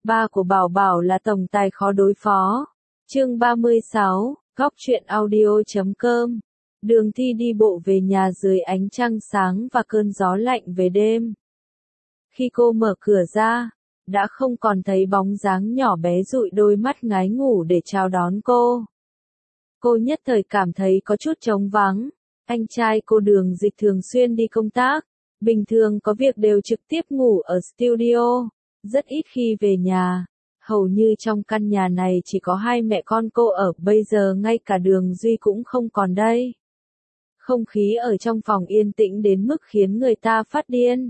Ba của Bảo Bảo là tổng tài khó đối phó. Chương 36, góc truyện audio.com. Đường Thi đi bộ về nhà dưới ánh trăng sáng và cơn gió lạnh về đêm. Khi cô mở cửa ra, đã không còn thấy bóng dáng nhỏ bé dụi đôi mắt ngái ngủ để chào đón cô. Cô nhất thời cảm thấy có chút trống vắng. Anh trai cô Đường Dịch thường xuyên đi công tác, bình thường có việc đều trực tiếp ngủ ở studio, rất ít khi về nhà. Hầu như trong căn nhà này chỉ có hai mẹ con cô ở, bây giờ ngay cả Đường Duy cũng không còn đây. Không khí ở trong phòng yên tĩnh đến mức khiến người ta phát điên.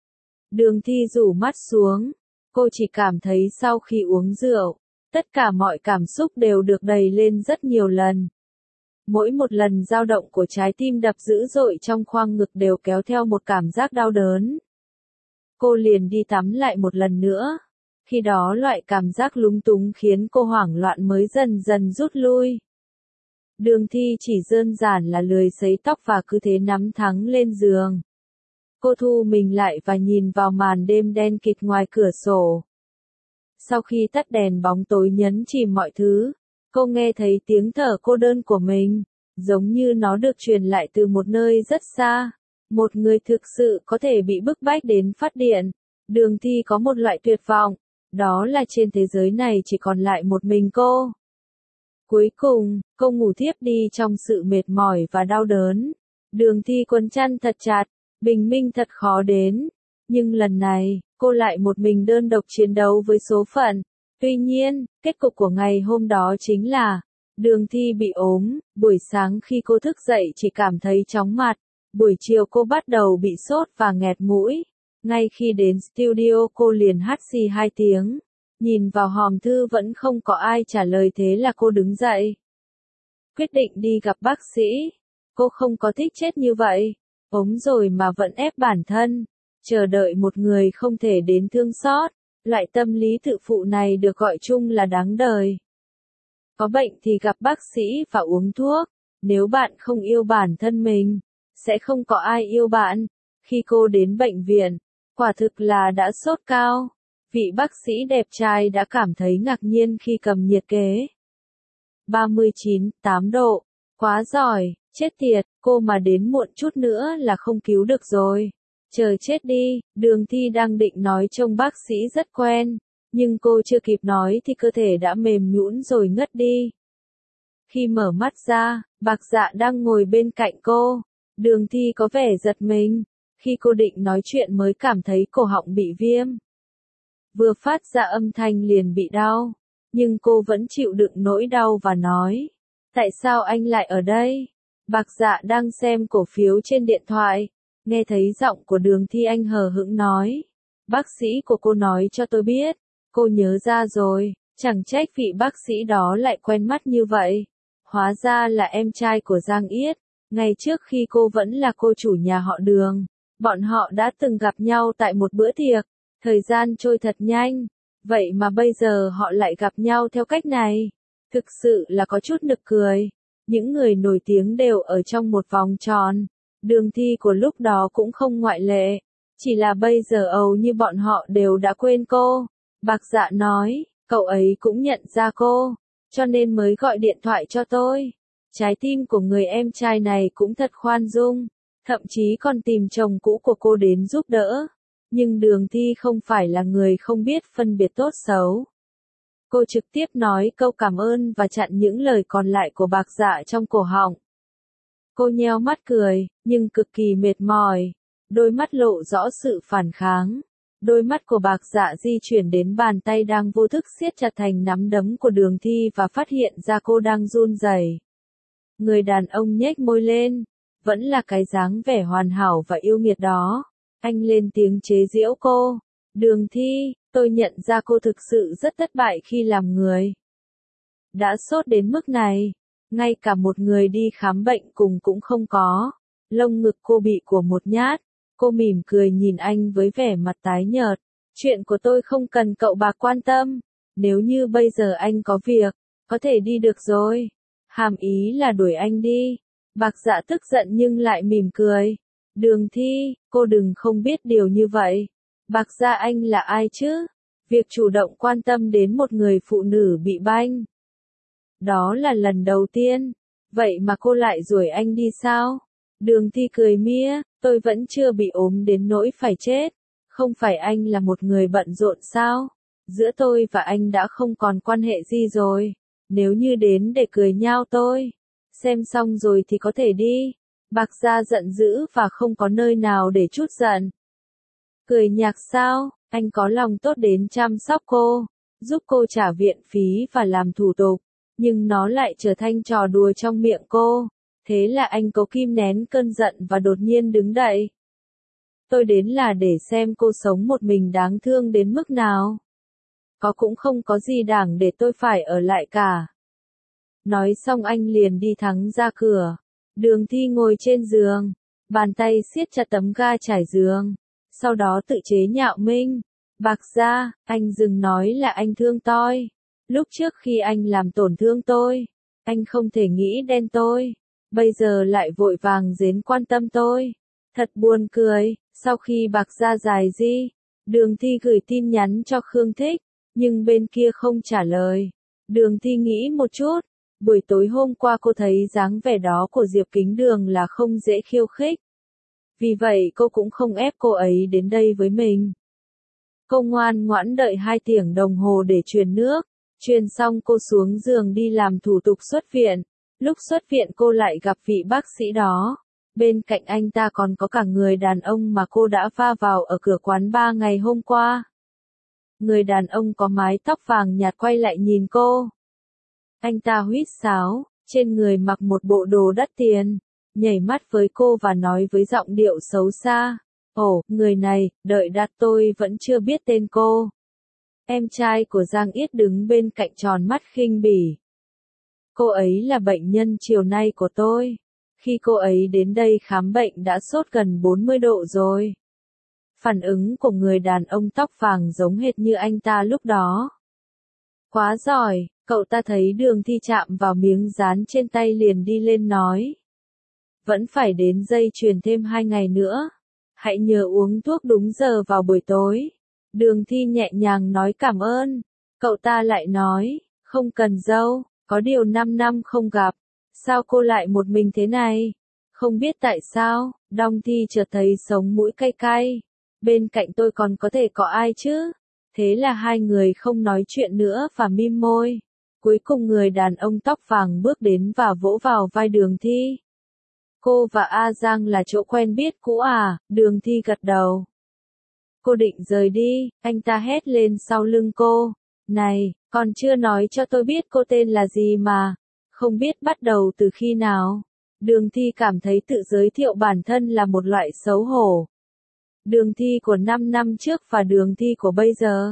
Đường Thi rủ mắt xuống, cô chỉ cảm thấy sau khi uống rượu, tất cả mọi cảm xúc đều được đẩy lên rất nhiều lần. Mỗi một lần dao động của trái tim đập dữ dội trong khoang ngực đều kéo theo một cảm giác đau đớn. Cô liền đi tắm lại một lần nữa. Khi đó loại cảm giác lúng túng khiến cô hoảng loạn mới dần dần rút lui. Đường Thi chỉ đơn giản là lười sấy tóc và cứ thế nắm thắng lên giường. Cô thu mình lại và nhìn vào màn đêm đen kịt ngoài cửa sổ. Sau khi tắt đèn bóng tối nhấn chìm mọi thứ, cô nghe thấy tiếng thở cô đơn của mình, giống như nó được truyền lại từ một nơi rất xa. Một người thực sự có thể bị bức bách đến phát điên. Đường Thi có một loại tuyệt vọng, đó là trên thế giới này chỉ còn lại một mình cô. Cuối cùng, cô ngủ thiếp đi trong sự mệt mỏi và đau đớn. Đường Thi quấn chăn thật chặt, bình minh thật khó đến. Nhưng lần này, cô lại một mình đơn độc chiến đấu với số phận. Tuy nhiên, kết cục của ngày hôm đó chính là Đường Thi bị ốm. Buổi sáng khi cô thức dậy chỉ cảm thấy chóng mặt. Buổi chiều cô bắt đầu bị sốt và nghẹt mũi. Ngay khi đến studio cô liền hắt xì 2 tiếng. Nhìn vào hòm thư vẫn không có ai trả lời, thế là cô đứng dậy. Quyết định đi gặp bác sĩ. Cô không có thích chết như vậy. Ốm rồi mà vẫn ép bản thân. Chờ đợi một người không thể đến thương xót. Loại tâm lý tự phụ này được gọi chung là đáng đời. Có bệnh thì gặp bác sĩ và uống thuốc. Nếu bạn không yêu bản thân mình, sẽ không có ai yêu bạn. Khi cô đến bệnh viện, quả thực là đã sốt cao. Vị bác sĩ đẹp trai đã cảm thấy ngạc nhiên khi cầm nhiệt kế. 39,8 độ. Quá giỏi, chết tiệt, cô mà đến muộn chút nữa là không cứu được rồi. Trời chết đi, Đường Thi đang định nói trông bác sĩ rất quen. Nhưng cô chưa kịp nói thì cơ thể đã mềm nhũn rồi ngất đi. Khi mở mắt ra, Bạc Dạ đang ngồi bên cạnh cô. Đường Thi có vẻ giật mình. Khi cô định nói chuyện mới cảm thấy cổ họng bị viêm. Vừa phát ra âm thanh liền bị đau. Nhưng cô vẫn chịu đựng nỗi đau và nói. Tại sao anh lại ở đây? Bạc Dạ đang xem cổ phiếu trên điện thoại. Nghe thấy giọng của Đường Thi anh hờ hững nói. Bác sĩ của cô nói cho tôi biết. Cô nhớ ra rồi, chẳng trách vị bác sĩ đó lại quen mắt như vậy. Hóa ra là em trai của Giang Yết. Ngày trước khi cô vẫn là cô chủ nhà họ Đường, bọn họ đã từng gặp nhau tại một bữa tiệc. Thời gian trôi thật nhanh, vậy mà bây giờ họ lại gặp nhau theo cách này. Thực sự là có chút nực cười. Những người nổi tiếng đều ở trong một vòng tròn. Đường Thi của lúc đó cũng không ngoại lệ. Chỉ là bây giờ hầu như bọn họ đều đã quên cô. Bạc Dạ nói, cậu ấy cũng nhận ra cô, cho nên mới gọi điện thoại cho tôi. Trái tim của người em trai này cũng thật khoan dung, thậm chí còn tìm chồng cũ của cô đến giúp đỡ. Nhưng Đường Thi không phải là người không biết phân biệt tốt xấu. Cô trực tiếp nói câu cảm ơn và chặn những lời còn lại của Bạc Dạ trong cổ họng. Cô nheo mắt cười, nhưng cực kỳ mệt mỏi. Đôi mắt lộ rõ sự phản kháng. Đôi mắt của Bạc Dạ di chuyển đến bàn tay đang vô thức siết chặt thành nắm đấm của Đường Thi và phát hiện ra cô đang run rẩy. Người đàn ông nhếch môi lên, vẫn là cái dáng vẻ hoàn hảo và yêu nghiệt đó. Anh lên tiếng chế giễu cô. Đường Thi, tôi nhận ra cô thực sự rất thất bại khi làm người. Đã sốt đến mức này, ngay cả một người đi khám bệnh cùng cũng không có. Lông ngực cô bị của một nhát. Cô mỉm cười nhìn anh với vẻ mặt tái nhợt. Chuyện của tôi không cần cậu Bạc quan tâm. Nếu như bây giờ anh có việc, có thể đi được rồi. Hàm ý là đuổi anh đi. Bạc Dạ tức giận nhưng lại mỉm cười. Đường Thi, cô đừng không biết điều như vậy. Bạc Dạ anh là ai chứ? Việc chủ động quan tâm đến một người phụ nữ bị banh. Đó là lần đầu tiên. Vậy mà cô lại đuổi anh đi sao? Đường Thi cười mía, tôi vẫn chưa bị ốm đến nỗi phải chết. Không phải anh là một người bận rộn sao? Giữa tôi và anh đã không còn quan hệ gì rồi. Nếu như đến để cười nhao tôi. Xem xong rồi thì có thể đi. Bạc Gia giận dữ và không có nơi nào để trút giận. Cười nhạc sao? Anh có lòng tốt đến chăm sóc cô, giúp cô trả viện phí và làm thủ tục. Nhưng nó lại trở thành trò đùa trong miệng cô. Thế là anh cố kìm nén cơn giận và đột nhiên đứng dậy. Tôi đến là để xem cô sống một mình đáng thương đến mức nào. Có cũng không có gì đáng để tôi phải ở lại cả. Nói xong anh liền đi thẳng ra cửa. Đường Thi ngồi trên giường, bàn tay siết chặt tấm ga trải giường. Sau đó tự chế nhạo Minh. Bạc Gia, anh dừng nói là anh thương tôi. Lúc trước khi anh làm tổn thương tôi, anh không thể nghĩ đen tôi. Bây giờ lại vội vàng đến quan tâm tôi. Thật buồn cười. Sau khi Bạc Gia giải di, Đường Thi gửi tin nhắn cho Khương Thích, nhưng bên kia không trả lời. Đường Thi nghĩ một chút. Buổi tối hôm qua cô thấy dáng vẻ đó của Diệp Kính Đường là không dễ khiêu khích. Vì vậy cô cũng không ép cô ấy đến đây với mình. Cô ngoan ngoãn đợi 2 tiếng đồng hồ để truyền nước. Truyền xong cô xuống giường đi làm thủ tục xuất viện. Lúc xuất viện cô lại gặp vị bác sĩ đó. Bên cạnh anh ta còn có cả người đàn ông mà cô đã va vào ở cửa quán bar ngày hôm qua. Người đàn ông có mái tóc vàng nhạt quay lại nhìn cô. Anh ta huýt sáo, trên người mặc một bộ đồ đắt tiền, nhảy mắt với cô và nói với giọng điệu xấu xa. Ồ, người này, đợi đã, tôi vẫn chưa biết tên cô. Em trai của Giang Yết đứng bên cạnh tròn mắt khinh bỉ. Cô ấy là bệnh nhân chiều nay của tôi. Khi cô ấy đến đây khám bệnh đã sốt gần 40 độ rồi. Phản ứng của người đàn ông tóc vàng giống hệt như anh ta lúc đó. Quá giỏi, cậu ta thấy Đường Thi chạm vào miếng dán trên tay liền đi lên nói. Vẫn phải đến dây chuyền thêm 2 ngày nữa. Hãy nhớ uống thuốc đúng giờ vào buổi tối. Đường Thi nhẹ nhàng nói cảm ơn. Cậu ta lại nói, không cần đâu, có điều 5 năm không gặp. Sao cô lại một mình thế này? Không biết tại sao, Đong Thi chợt thấy sống mũi cay cay. Bên cạnh tôi còn có thể có ai chứ? Thế là hai người không nói chuyện nữa và mím môi. Cuối cùng người đàn ông tóc vàng bước đến và vỗ vào vai Đường Thi. Cô và A Giang là chỗ quen biết cũ à? Đường Thi gật đầu. Cô định rời đi, anh ta hét lên sau lưng cô. Này, còn chưa nói cho tôi biết cô tên là gì mà. Không biết bắt đầu từ khi nào. Đường Thi cảm thấy tự giới thiệu bản thân là một loại xấu hổ. Đường Thi của 5 năm trước và Đường Thi của bây giờ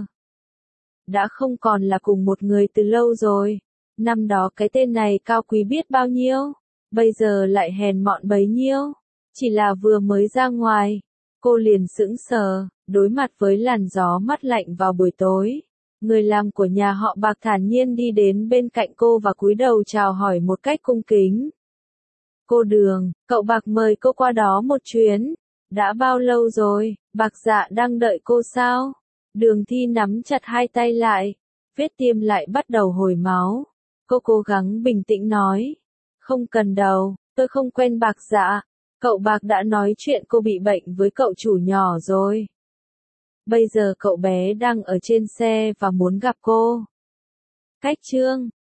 đã không còn là cùng một người từ lâu rồi. Năm đó cái tên này cao quý biết bao nhiêu, bây giờ lại hèn mọn bấy nhiêu. Chỉ là vừa mới ra ngoài, cô liền sững sờ, đối mặt với làn gió mát lạnh vào buổi tối. Người làm của nhà họ Bạc thản nhiên đi đến bên cạnh cô và cúi đầu chào hỏi một cách cung kính. Cô Đường, cậu Bạc mời cô qua đó một chuyến. Đã bao lâu rồi, Bạc Dạ đang đợi cô sao? Đường Thi nắm chặt hai tay lại, vết tiêm lại bắt đầu hồi máu. Cô cố gắng bình tĩnh nói. Không cần đâu, tôi không quen Bạc Dạ. Cậu Bạc đã nói chuyện cô bị bệnh với cậu chủ nhỏ rồi. Bây giờ cậu bé đang ở trên xe và muốn gặp cô. Cách chương